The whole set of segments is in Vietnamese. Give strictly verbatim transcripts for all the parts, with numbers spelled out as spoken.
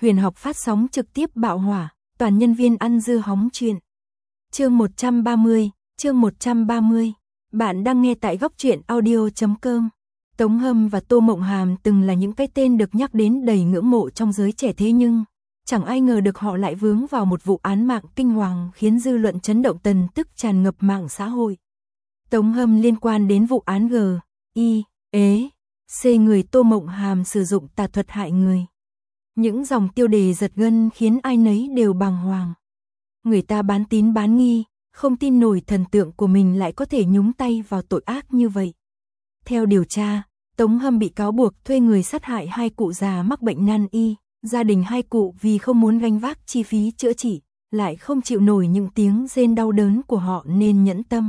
Huyền học phát sóng trực tiếp bạo hỏa, toàn nhân viên ăn dưa hóng chuyện. Chương một trăm ba mươi, chương một trăm ba mươi. Bạn đang nghe tại góc truyện audio chấm com. Tống Hâm và Tô Mộng Hàm từng là những cái tên được nhắc đến đầy ngưỡng mộ trong giới trẻ, thế nhưng chẳng ai ngờ được họ lại vướng vào một vụ án mạng kinh hoàng khiến dư luận chấn động, tần tức tràn ngập mạng xã hội. Tống Hâm liên quan đến vụ án G, I, ế, C người Tô Mộng Hàm sử dụng tà thuật hại người. Những dòng tiêu đề giật gân khiến ai nấy đều bàng hoàng. Người ta bán tín bán nghi, không tin nổi thần tượng của mình lại có thể nhúng tay vào tội ác như vậy. Theo điều tra, Tống Hâm bị cáo buộc thuê người sát hại hai cụ già mắc bệnh nan y. Gia đình hai cụ vì không muốn gánh vác chi phí chữa trị, lại không chịu nổi những tiếng rên đau đớn của họ nên nhẫn tâm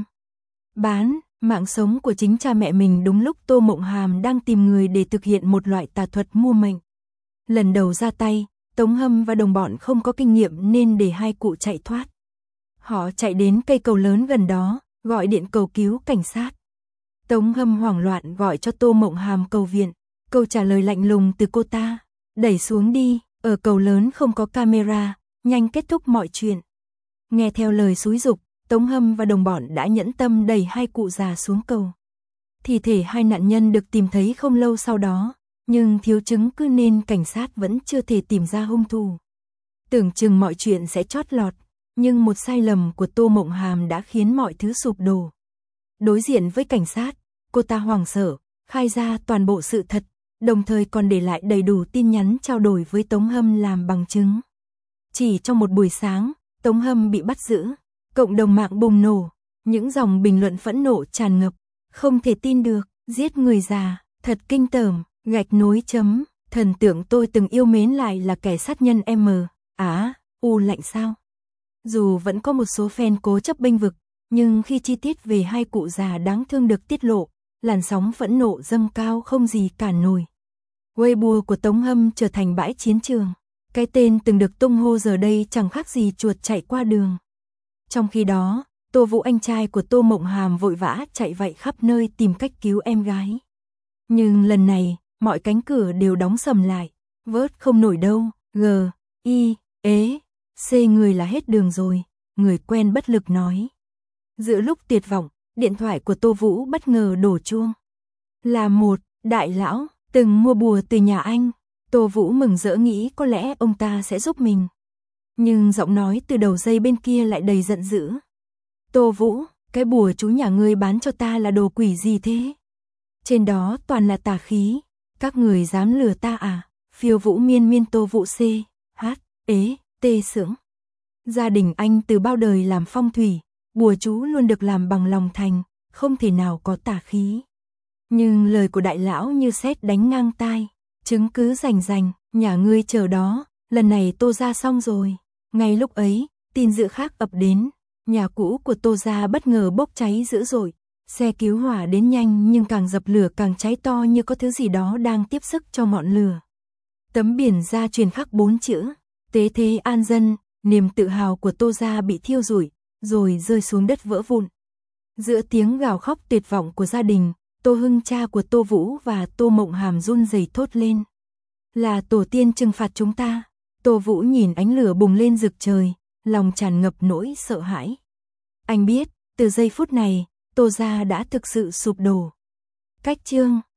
bán mạng sống của chính cha mẹ mình đúng lúc Tô Mộng Hàm đang tìm người để thực hiện một loại tà thuật mua mệnh. Lần đầu ra tay, Tống Hâm và đồng bọn không có kinh nghiệm nên để hai cụ chạy thoát. Họ chạy đến cây cầu lớn gần đó, gọi điện cầu cứu cảnh sát. Tống Hâm hoảng loạn gọi cho Tô Mộng Hàm cầu viện, câu trả lời lạnh lùng từ cô ta: đẩy xuống đi, ở cầu lớn không có camera, nhanh kết thúc mọi chuyện. Nghe theo lời xúi giục, Tống Hâm và đồng bọn đã nhẫn tâm đẩy hai cụ già xuống cầu. Thi thể hai nạn nhân được tìm thấy không lâu sau đó, nhưng thiếu chứng cứ nên cảnh sát vẫn chưa thể tìm ra hung thủ. Tưởng chừng mọi chuyện sẽ chót lọt, nhưng một sai lầm của Tô Mộng Hàm đã khiến mọi thứ sụp đổ. Đối diện với cảnh sát, cô ta hoảng sợ, khai ra toàn bộ sự thật, đồng thời còn để lại đầy đủ tin nhắn trao đổi với Tống Hâm làm bằng chứng. Chỉ trong một buổi sáng, Tống Hâm bị bắt giữ, cộng đồng mạng bùng nổ, những dòng bình luận phẫn nộ tràn ngập, không thể tin được, giết người già, thật kinh tởm, gạch nối chấm, thần tượng tôi từng yêu mến lại là kẻ sát nhân M, á, u lạnh sao. Dù vẫn có một số fan cố chấp bênh vực, nhưng khi chi tiết về hai cụ già đáng thương được tiết lộ, làn sóng phẫn nộ dâng cao không gì cản nổi. Weibo của Tống Hâm trở thành bãi chiến trường. Cái tên từng được tung hô giờ đây chẳng khác gì chuột chạy qua đường. Trong khi đó, Tô Vũ, anh trai của Tô Mộng Hàm, vội vã chạy vạy khắp nơi tìm cách cứu em gái. Nhưng lần này, mọi cánh cửa đều đóng sầm lại, vớt không nổi đâu. G, I, ế, C người là hết đường rồi, người quen bất lực nói. Giữa lúc tuyệt vọng, điện thoại của Tô Vũ bất ngờ đổ chuông. Là một đại lão từng mua bùa từ nhà anh. Tô Vũ mừng rỡ nghĩ có lẽ ông ta sẽ giúp mình. Nhưng giọng nói từ đầu dây bên kia lại đầy giận dữ. Tô Vũ, cái bùa chú nhà ngươi bán cho ta là đồ quỷ gì thế? Trên đó toàn là tà khí, các người dám lừa ta à? Phiêu Vũ miên miên Tô Vũ C, H, ế, T sững. Gia đình anh từ bao đời làm phong thủy, bùa chú luôn được làm bằng lòng thành, không thể nào có tà khí. Nhưng lời của đại lão như sét đánh ngang tai, chứng cứ rành rành, nhà ngươi chờ đó, lần này Tô gia xong rồi. Ngay lúc ấy, tin dữ khác ập đến, nhà cũ của Tô gia bất ngờ bốc cháy dữ dội, xe cứu hỏa đến nhanh nhưng càng dập lửa càng cháy to như có thứ gì đó đang tiếp sức cho ngọn lửa. Tấm biển gia truyền khắc bốn chữ, tế thế an dân, niềm tự hào của Tô gia bị thiêu rụi, rồi rơi xuống đất vỡ vụn. Giữa tiếng gào khóc tuyệt vọng của gia đình, Tô Hưng, cha của Tô Vũ và Tô Mộng Hàm, run rẩy thốt lên. Là tổ tiên trừng phạt chúng ta. Tô Vũ nhìn ánh lửa bùng lên rực trời, lòng tràn ngập nỗi sợ hãi. Anh biết, từ giây phút này, Tô gia đã thực sự sụp đổ. Cách chương